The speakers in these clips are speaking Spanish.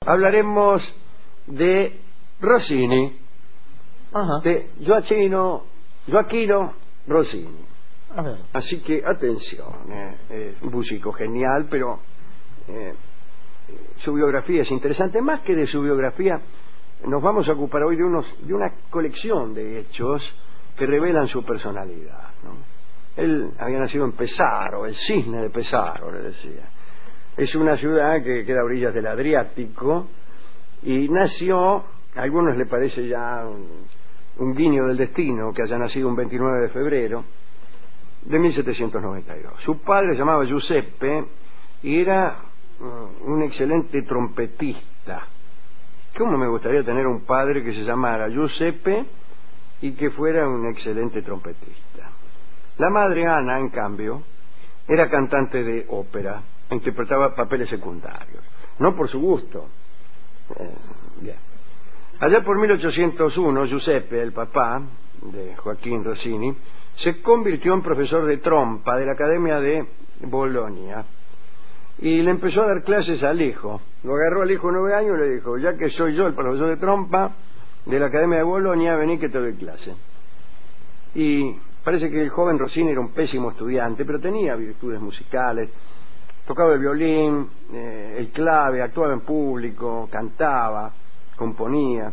hablaremos de Rossini, Ajá. de Gioacchino Rossini. A ver. Así que atención, es un músico genial, pero su biografía es interesante. Más que de su biografía, nos vamos a ocupar hoy de una colección de hechos que revelan su personalidad, ¿no? Él había nacido en Pesaro, el cisne de Pesaro, le decía. Es una ciudad que queda a orillas del Adriático y nació, a algunos le parece ya un guiño del destino que haya nacido un 29 de febrero de 1792. Su padre se llamaba Giuseppe y era un excelente trompetista. ¿Cómo me gustaría tener un padre que se llamara Giuseppe y que fuera un excelente trompetista? La madre, Ana, en cambio, era cantante de ópera, interpretaba papeles secundarios, no por su gusto. Bien. Allá por 1801, Giuseppe, el papá de Joaquín Rossini, se convirtió en profesor de trompa de la Academia de Bolonia y le empezó a dar clases al hijo. Lo agarró al hijo de 9 años y le dijo: ya que soy yo el profesor de trompa de la Academia de Bolonia, vení que te doy clase. Y parece que el joven Rossini era un pésimo estudiante, pero tenía virtudes musicales. Tocaba el violín, el clave, actuaba en público, cantaba, componía.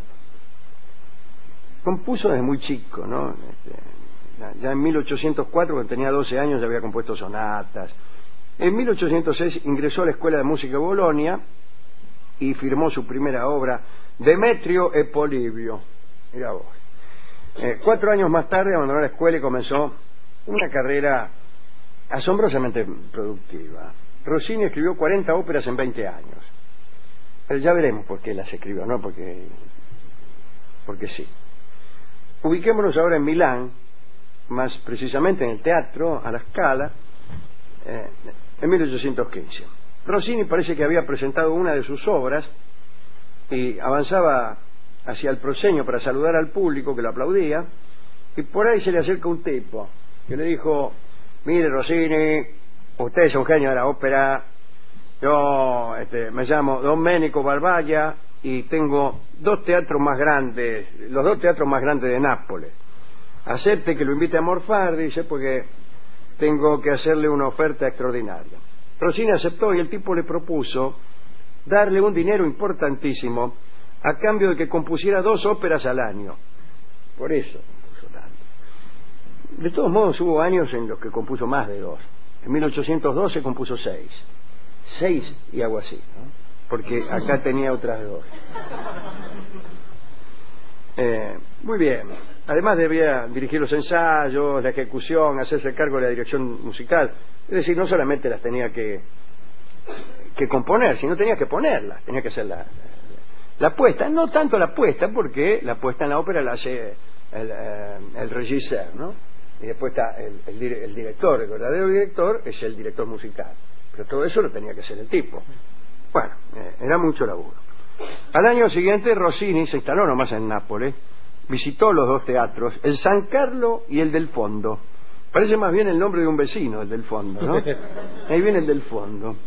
Compuso desde muy chico, ¿no? Ya en 1804, cuando tenía 12 años, ya había compuesto sonatas. En 1806 ingresó a la Escuela de Música de Bolonia y firmó su primera obra, Demetrio e Polibio. Mirá vos. 4 años más tarde abandonó la escuela y comenzó una carrera asombrosamente productiva. Rossini escribió 40 óperas en 20 años. Pero ya veremos por qué las escribió, ¿no? Porque sí. Ubiquémonos ahora en Milán, más precisamente en el Teatro alla Scala, en 1815. Rossini parece que había presentado una de sus obras y avanzaba hacia el proscenio para saludar al público que lo aplaudía, y por ahí se le acerca un tipo que le dijo: mire, Rossini, usted es un genio de la ópera, yo me llamo Domenico Barbaglia y tengo 2 teatros más grandes, los 2 teatros más grandes de Nápoles. Acepte que lo invite a morfar, dice, porque tengo que hacerle una oferta extraordinaria. Rossini aceptó y el tipo le propuso darle un dinero importantísimo a cambio de que compusiera 2 óperas al año. Por eso compuso tanto. De todos modos, hubo años en los que compuso más de 2. En 1812 compuso 6. 6 y algo así, ¿no? Porque acá tenía otras 2. Muy bien. Además debía dirigir los ensayos, la ejecución, hacerse cargo de la dirección musical. Es decir, no solamente las tenía que componer, sino tenía que ponerlas, tenía que hacer la puesta. No tanto la puesta, porque la puesta en la ópera la hace el regisseur, ¿no? Y después está el director. El verdadero director es el director musical, pero todo eso lo tenía que hacer el tipo. Bueno, era mucho laburo. Al año siguiente Rossini se instaló nomás en Nápoles, visitó los 2 teatros, el San Carlo y el del Fondo. Parece más bien el nombre de un vecino, el del Fondo, ¿no? Ahí viene el del Fondo.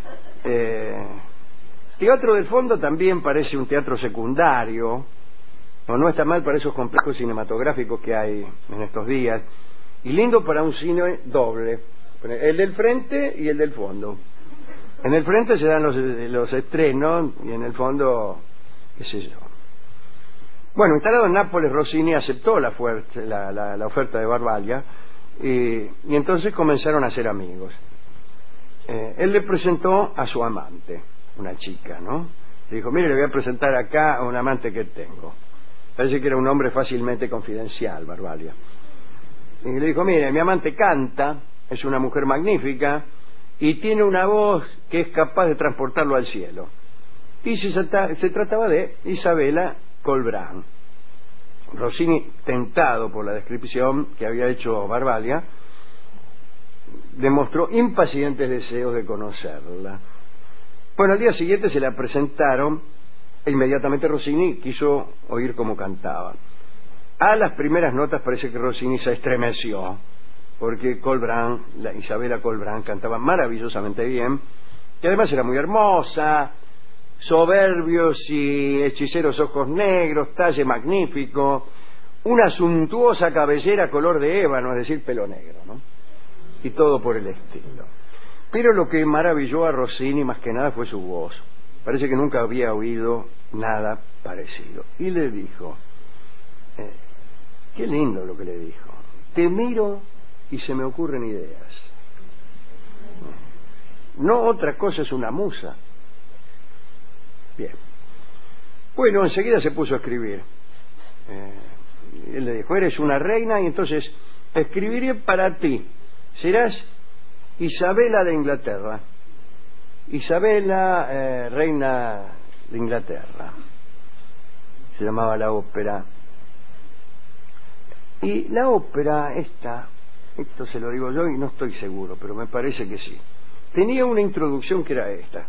Teatro del Fondo también parece un teatro secundario, o no está mal para esos complejos cinematográficos que hay en estos días, y lindo para un cine doble, el del frente y el del fondo. En el frente se dan los estrenos y en el fondo, qué sé yo. Bueno, instalado en Nápoles, Rossini aceptó la oferta de Barbaglia y entonces comenzaron a ser amigos. Él le presentó a su amante, una chica, ¿no? Le dijo: mire, le voy a presentar acá a un amante que tengo. Parece que era un hombre fácilmente confidencial, Barbaglia. Y le dijo: mire, mi amante canta, es una mujer magnífica y tiene una voz que es capaz de transportarlo al cielo. Y se trataba de Isabella Colbrán. Rossini, tentado por la descripción que había hecho Barbaglia, demostró impacientes deseos de conocerla. Bueno, al día siguiente se la presentaron e inmediatamente Rossini quiso oír cómo cantaba. A las primeras notas parece que Rossini se estremeció, porque Isabella Colbrán cantaba maravillosamente bien, y además era muy hermosa, soberbios y hechiceros ojos negros, talle magnífico, una suntuosa cabellera color de ébano, es decir, pelo negro, ¿no? Y todo por el estilo. Pero lo que maravilló a Rossini más que nada fue su voz. Parece que nunca había oído nada parecido. Y le dijo, qué lindo lo que le dijo, te miro y se me ocurren ideas. No otra cosa, es una musa. Bien. Bueno, enseguida se puso a escribir. Él le dijo, eres una reina y entonces escribiré para ti. Serás Isabela de Inglaterra. Isabela, reina de Inglaterra. Se llamaba la ópera. Y la ópera esto se lo digo yo y no estoy seguro, pero me parece que sí. Tenía una introducción que era esta.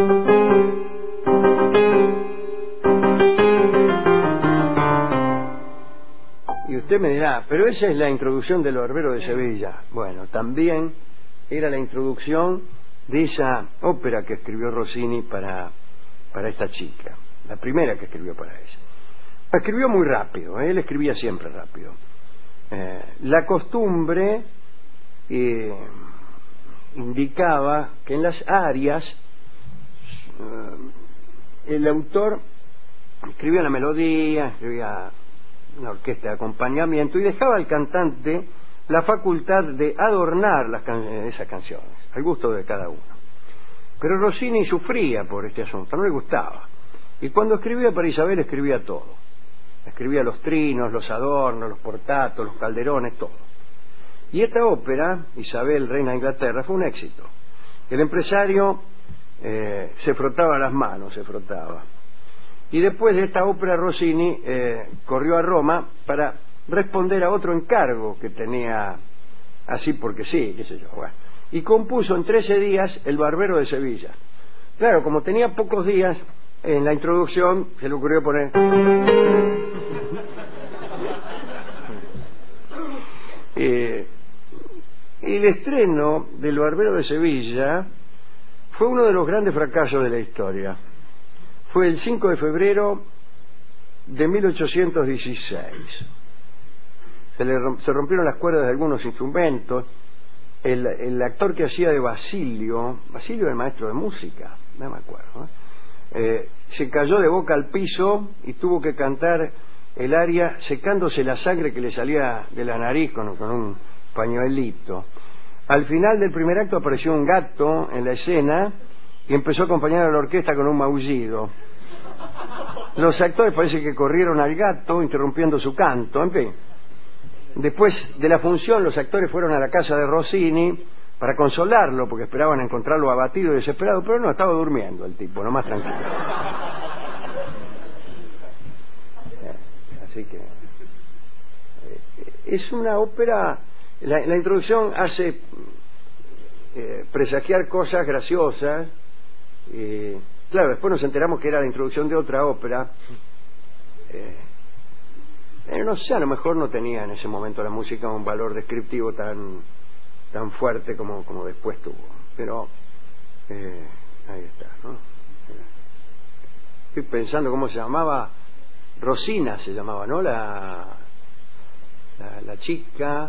Y usted me dirá, pero esa es la introducción del Barbero de Sevilla. Bueno, también era la introducción de esa ópera que escribió Rossini para esta chica, la primera que escribió para ella. La escribió muy rápido, él escribía siempre rápido. La costumbre indicaba que en las arias el autor escribía la melodía, escribía una orquesta de acompañamiento y dejaba al cantante la facultad de adornar esas canciones, al gusto de cada uno. Pero Rossini sufría por este asunto, no le gustaba. Y cuando escribía para Isabel escribía todo. Escribía los trinos, los adornos, los portatos, los calderones, todo. Y esta ópera, Isabel, reina de Inglaterra, fue un éxito. El empresario se frotaba las manos, se frotaba. Y después de esta ópera Rossini corrió a Roma para responder a otro encargo que tenía así porque sí, qué sé yo. Bueno. Y compuso en 13 días El Barbero de Sevilla. Claro, como tenía pocos días, en la introducción se le ocurrió poner... el estreno del Barbero de Sevilla fue uno de los grandes fracasos de la historia. Fue el 5 de febrero de 1816. Se rompieron las cuerdas de algunos instrumentos. El actor que hacía de Basilio era el maestro de música, no me acuerdo, se cayó de boca al piso y tuvo que cantar el aria secándose la sangre que le salía de la nariz con un pañuelito. Al final del primer acto apareció un gato en la escena y empezó a acompañar a la orquesta con un maullido. Los actores parece que corrieron al gato interrumpiendo su canto. En fin, después de la función los actores fueron a la casa de Rossini para consolarlo porque esperaban encontrarlo abatido y desesperado, pero no, estaba durmiendo el tipo, nomás tranquilo. Así que es una ópera. La introducción hace presagiar cosas graciosas. Claro, después nos enteramos que era la introducción de otra ópera. No sé, a lo mejor no tenía en ese momento la música un valor descriptivo tan fuerte como después tuvo. Pero ahí está, ¿no? Estoy pensando cómo se llamaba. Rosina se llamaba, ¿no? La chica.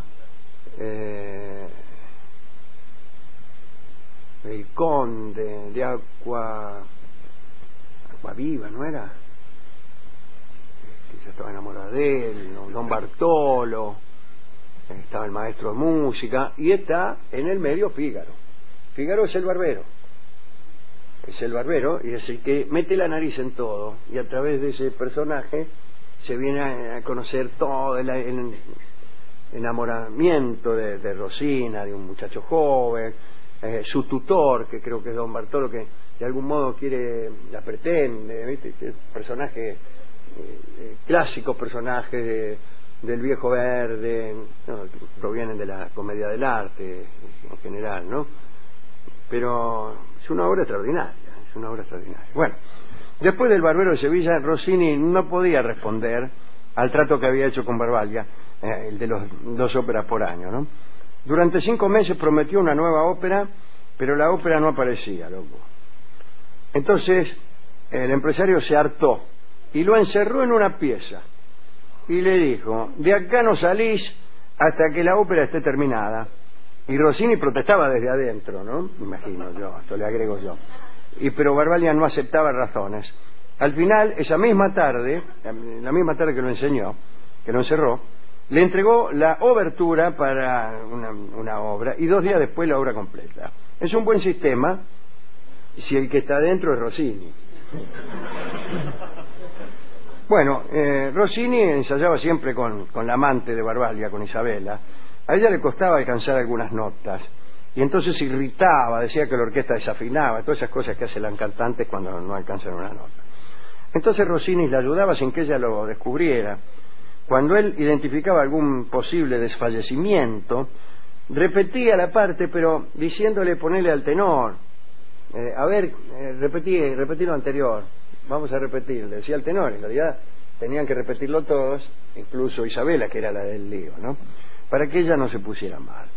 El conde de Agua Viva, ¿no era? Que ya estaba enamorada de él, ¿no? Don Bartolo, estaba el maestro de música, y está en el medio Fígaro. Fígaro es el barbero, y es el que mete la nariz en todo, y a través de ese personaje se viene a conocer todo el enamoramiento de Rosina, de un muchacho joven, su tutor, que creo que es don Bartolo, que de algún modo la pretende, ¿viste? Personaje clásicos personajes del Viejo Verde, ¿no? Que provienen de la comedia del arte en general, ¿no? Pero es una obra extraordinaria, Bueno, después del Barbero de Sevilla, Rossini no podía responder al trato que había hecho con Barbaglia, el de los 2 óperas por año, ¿no? Durante 5 meses prometió una nueva ópera, pero la ópera no aparecía, loco. Entonces el empresario se hartó y lo encerró en una pieza y le dijo: de acá no salís hasta que la ópera esté terminada. Y Rossini protestaba desde adentro, ¿no? Imagino yo, esto le agrego yo. Pero Barbalia no aceptaba razones. Al final, esa misma tarde, la misma tarde que lo enseñó, que lo encerró, le entregó la obertura para una obra y 2 días después la obra completa. Es un buen sistema si el que está dentro es Rossini. Bueno, Rossini ensayaba siempre con la amante de Barbalia, con Isabella. A ella le costaba alcanzar algunas notas y entonces se irritaba, decía que la orquesta desafinaba, todas esas cosas que hacen las cantantes cuando no alcanzan una nota. Entonces Rossini la ayudaba sin que ella lo descubriera. Cuando él identificaba algún posible desfallecimiento, repetía la parte, pero diciéndole ponerle al tenor. Repetí lo anterior, vamos a repetir, le decía al tenor. En realidad tenían que repetirlo todos, incluso Isabella, que era la del lío, ¿no? Para que ella no se pusiera mal.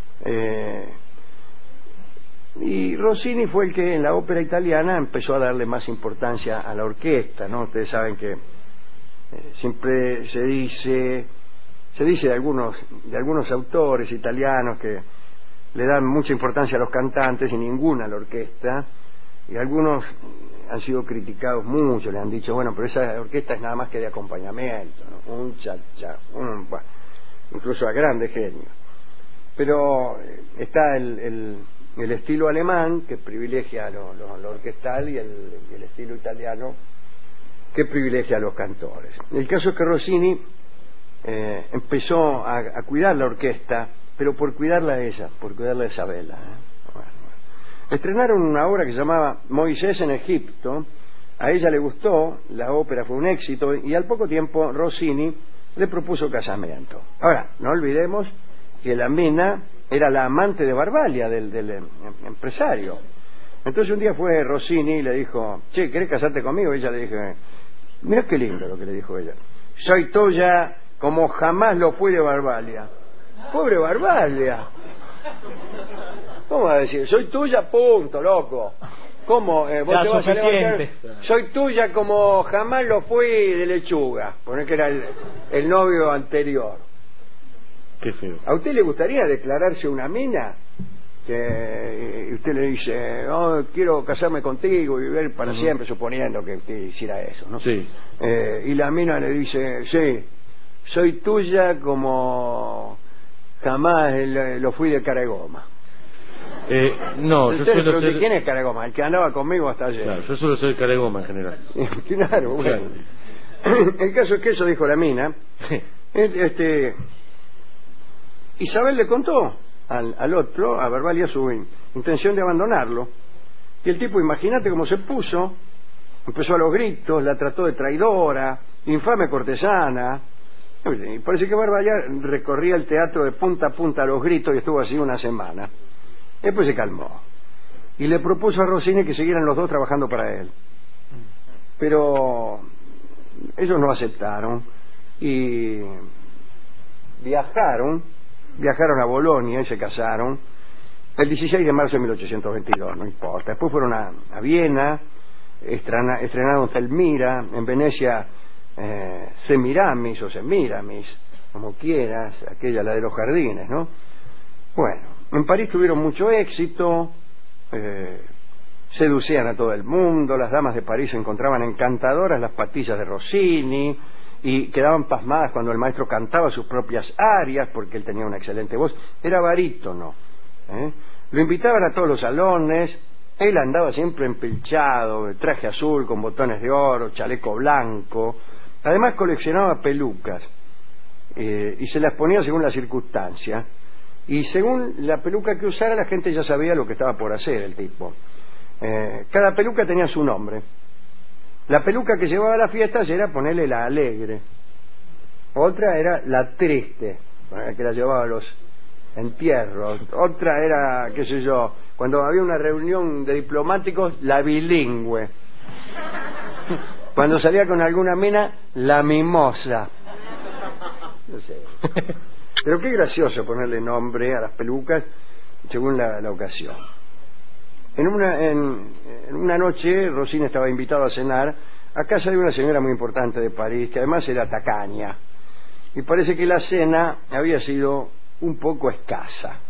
Y Rossini fue el que en la ópera italiana empezó a darle más importancia a la orquesta, ¿no? Ustedes saben que siempre se dice de algunos autores italianos que le dan mucha importancia a los cantantes y ninguna a la orquesta, y algunos han sido criticados mucho, le han dicho: bueno, pero esa orquesta es nada más que de acompañamiento, ¿no? Un cha-cha, incluso a grandes genios. Pero está el estilo alemán, que privilegia lo orquestal, y el estilo italiano, que privilegia a los cantores. El caso es que Rossini empezó a cuidar la orquesta, pero por cuidarla a ella, por cuidarla a Isabella. Bueno. Estrenaron una obra que se llamaba Moisés en Egipto. A ella le gustó, la ópera fue un éxito, y al poco tiempo Rossini le propuso casamiento. Ahora, no olvidemos que la mina era la amante de Barbalia, del empresario. Entonces un día fue Rossini y le dijo: che, ¿querés casarte conmigo? Y ella le dijo: mirá qué lindo lo que le dijo ella. Soy tuya como jamás lo fui de Barbalia. Pobre Barbalia. ¿Cómo va a decir? Soy tuya, punto, loco. ¿Cómo? Vos te vas a levantar. Soy tuya como jamás lo fui de Lechuga. Poner que era el novio anterior. Qué feo. ¿A usted le gustaría declararse una mina? Que usted le dice: oh, quiero casarme contigo y vivir para siempre, suponiendo que usted hiciera eso, ¿no? Sí. Y la mina le dice: sí, soy tuya como jamás lo fui de Caregoma. No, yo suelo ser... ¿Quién es Caregoma? El que andaba conmigo hasta ayer. Claro, yo suelo ser Caregoma en general. Claro, bueno. El caso es que eso dijo la mina. Isabel le contó al otro, a Barbalia, su intención de abandonarlo. Y el tipo, imagínate cómo se puso, empezó a los gritos, la trató de traidora, infame cortesana. Y parece que Barbalia recorría el teatro de punta a punta a los gritos y estuvo así una semana. Después se calmó y le propuso a Rossini que siguieran los dos trabajando para él. Pero ellos no aceptaron y viajaron a Bolonia y se casaron el 16 de marzo de 1822, no importa. Después fueron a Viena, estrenaron Zelmira, en Venecia Semiramis o Semiramis, como quieras, aquella, la de los jardines, ¿no? Bueno, en París tuvieron mucho éxito, seducían a todo el mundo, las damas de París encontraban encantadoras las patillas de Rossini y quedaban pasmadas cuando el maestro cantaba sus propias arias, porque él tenía una excelente voz, era barítono. Lo invitaban a todos los salones, él andaba siempre empelchado, traje azul con botones de oro, chaleco blanco, además coleccionaba pelucas y se las ponía según la circunstancia, y según la peluca que usara la gente ya sabía lo que estaba por hacer el tipo. Cada peluca tenía su nombre. La peluca que llevaba a la fiesta era ponerle la alegre, otra era la triste, que la llevaba a los entierros, otra era, qué sé yo, cuando había una reunión de diplomáticos, la bilingüe, cuando salía con alguna mina, la mimosa. No sé. Pero qué gracioso ponerle nombre a las pelucas según la ocasión. En una noche Rossini estaba invitado a cenar a casa de una señora muy importante de París, que además era tacaña, y parece que la cena había sido un poco escasa.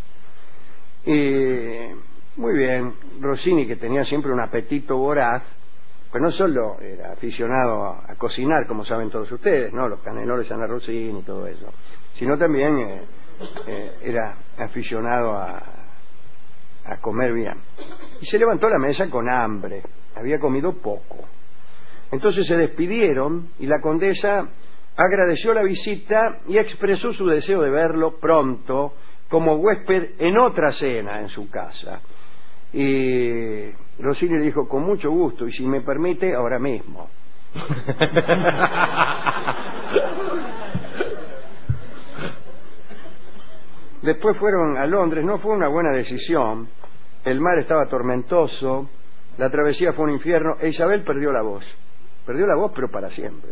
Muy bien, Rossini, que tenía siempre un apetito voraz, pues no solo era aficionado a cocinar, como saben todos ustedes, ¿no? Los canelones Ana Rossini y todo eso, sino también era aficionado a comer bien. Y se levantó a la mesa con hambre, había comido poco. Entonces se despidieron y la condesa agradeció la visita y expresó su deseo de verlo pronto como huésped en otra cena en su casa. Y Rossini le dijo: con mucho gusto, y si me permite, ahora mismo. Después fueron a Londres. No fue una buena decisión. El mar estaba tormentoso, la travesía fue un infierno e Isabel perdió la voz, pero para siempre.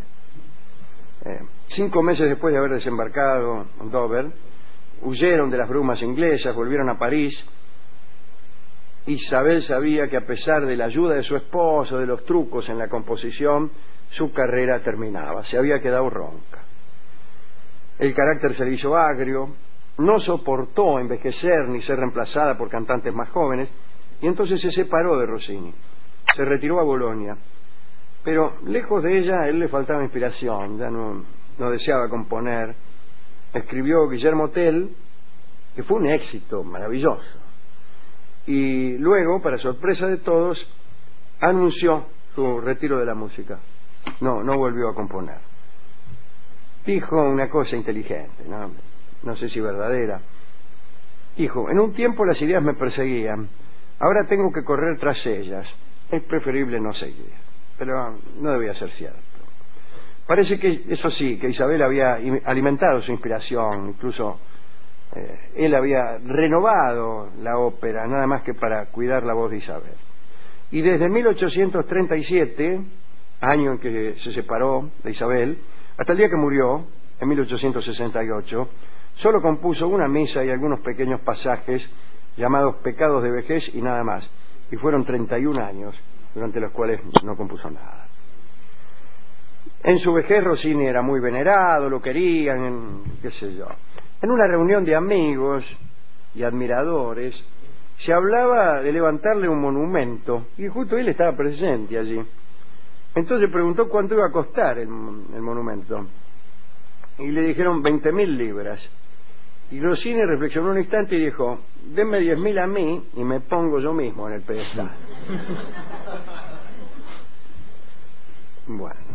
5 meses después de haber desembarcado en Dover, huyeron de las brumas inglesas, volvieron a París. Isabel sabía que a pesar de la ayuda de su esposo, de los trucos en la composición, su carrera terminaba, se había quedado ronca. El carácter se le hizo agrio, no soportó envejecer ni ser reemplazada por cantantes más jóvenes, y entonces se separó de Rossini, se retiró a Bolonia. Pero lejos de ella, a él le faltaba inspiración, ya no deseaba componer. Escribió Guillermo Tell, que fue un éxito maravilloso, y luego, para sorpresa de todos, anunció su retiro de la música. No volvió a componer. Dijo una cosa inteligente, no sé si verdadera. Dijo: en un tiempo las ideas me perseguían, ahora tengo que correr tras ellas, es preferible no seguir. Pero no debía ser cierto. Parece que, eso sí, que Isabel había alimentado su inspiración, incluso él había renovado la ópera, nada más que para cuidar la voz de Isabel. Y desde 1837, año en que se separó de Isabel, hasta el día que murió, en 1868, solo compuso una misa y algunos pequeños pasajes llamados Pecados de Vejez y nada más. Y fueron 31 años durante los cuales no compuso nada. En su vejez Rossini era muy venerado, lo querían, qué sé yo. En una reunión de amigos y admiradores se hablaba de levantarle un monumento, y justo él estaba presente allí. Entonces preguntó cuánto iba a costar el monumento, y le dijeron 20.000 libras. Y Rossini reflexionó un instante y dijo: denme 10.000 a mí y me pongo yo mismo en el pedestal. Bueno,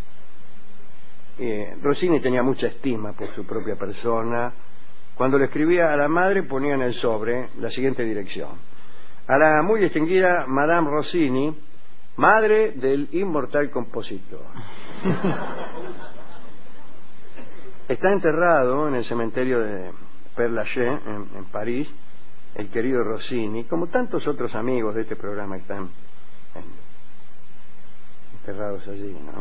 Rossini tenía mucha estima por su propia persona. Cuando le escribía a la madre ponía en el sobre la siguiente dirección: a la muy distinguida Madame Rossini, madre del inmortal compositor. Está enterrado en el cementerio de Père Lachaise en París el querido Rossini, como tantos otros amigos de este programa que están enterrados allí, ¿no?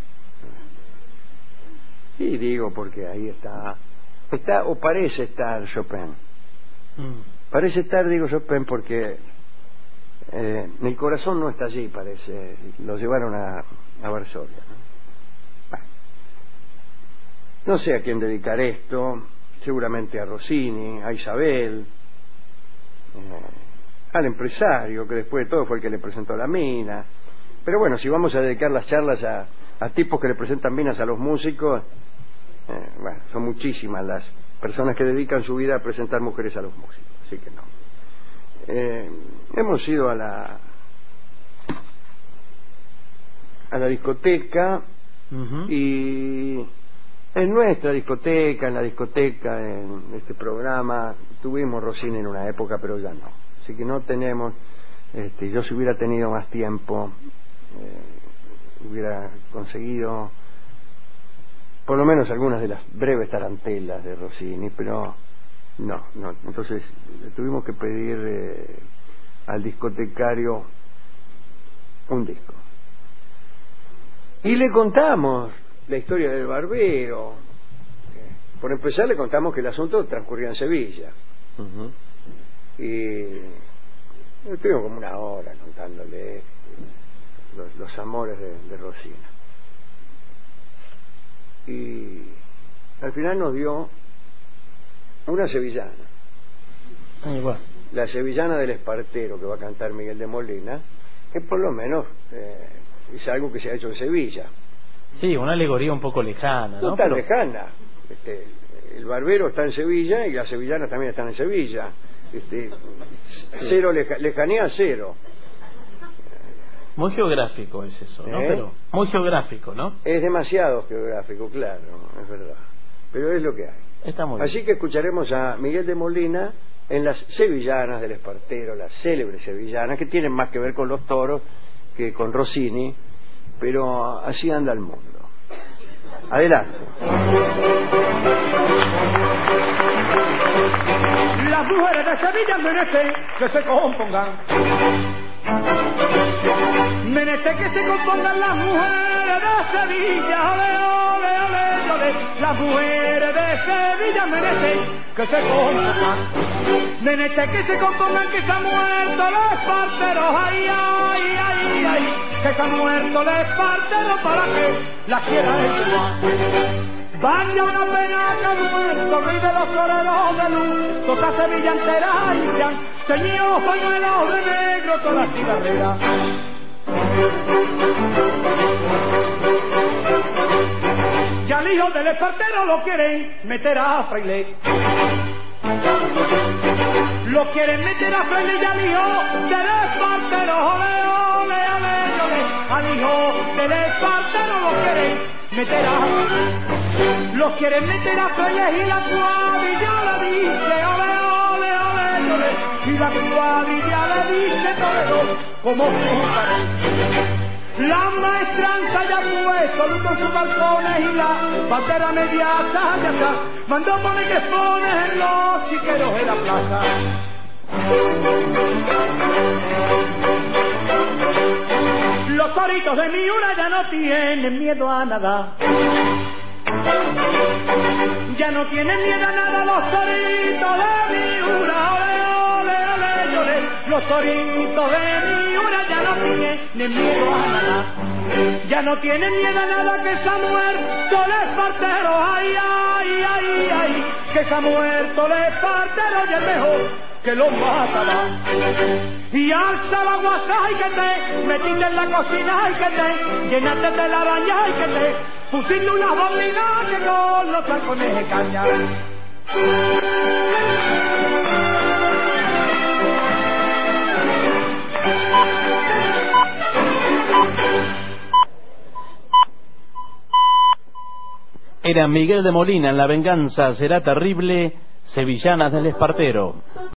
Y digo porque ahí está o parece estar Chopin. Parece estar, digo, Chopin porque el corazón no está allí, parece. Lo llevaron a Varsovia, ¿no? Bueno, no sé a quién dedicar esto, seguramente a Rossini, a Isabel, al empresario que después de todo fue el que le presentó la mina. Pero bueno, si vamos a dedicar las charlas a tipos que le presentan minas a los músicos, bueno, son muchísimas las personas que dedican su vida a presentar mujeres a los músicos, así que no. Hemos ido a la discoteca, y en nuestra discoteca, en la discoteca, en este programa, tuvimos Rossini en una época, pero ya no. Así que no tenemos, yo si hubiera tenido más tiempo, hubiera conseguido por lo menos algunas de las breves tarantelas de Rossini, pero no. Entonces le tuvimos que pedir al discotecario un disco. Y le contamos la historia del barbero. Por empezar, le contamos que el asunto transcurría en Sevilla. Y Estuvimos como una hora contándole los amores de Rosina. Y al final nos dio una sevillana. Igual. La sevillana del Espartero, que va a cantar Miguel de Molina, que por lo menos es algo que se ha hecho en Sevilla. Sí, una alegoría un poco lejana, ¿no? No tan lejana. El barbero está en Sevilla y las sevillanas también están en Sevilla. Cero lejanía, cero. Muy geográfico es eso, ¿no? Pero muy geográfico, ¿no? Es demasiado geográfico, claro, es verdad. Pero es lo que hay. Está muy Así bien. que escucharemos a Miguel de Molina en las sevillanas del Espartero, las célebres sevillanas, que tienen más que ver con los toros que con Rossini, pero así anda el mundo. Adelante. Las mujeres de Sevilla merecen que se compongan. Menester que se compongan las mujeres de Sevilla, ole, ole, ole, ole. Las mujeres de Sevilla merecen que se compongan. Menester que se compongan, que se han muerto los parteros, ay, ay, ay, ay. Que se han muerto los parteros para que la quiera ella. Vaya una pena que ha muerto rey de los toreros de luz, toda Sevilla entera y ya, ceñidos pañuelos de negro, toda la cigarrera. Y al hijo del espartero lo quieren meter a fraile. Lo quieren meter a fraile y al hijo del espartero, ole, ole, ole, ole. Al hijo del espartero lo quieren meter a... Los quieren meter a fraile y la cuadrilla le dice, ole, ole, ole, ole. Y la cuadrilla le dice, torero, como tú. La maestranza ya puesto luz con sus balcones y la bandera media talla mandó poner que ponen en los chiqueros en la plaza. Los toritos de Miura ya no tienen miedo a nada. Ya no tienen miedo a nada los toritos de Miura, ole, ole, ole, ole. Los toritos de Miura ya no tienen miedo a nada. Ya no tienen miedo a nada, que se ha muerto el espartero, ay, ay, ay, ay. Que se ha muerto el espartero y es mejor que lo matará. Y alza la guasa y que te metiste en la cocina y que te llenaste de la baña y que te pusiste una bombina que con los tacones de caña. Era Miguel de Molina en La venganza será terrible, sevillanas del Espartero.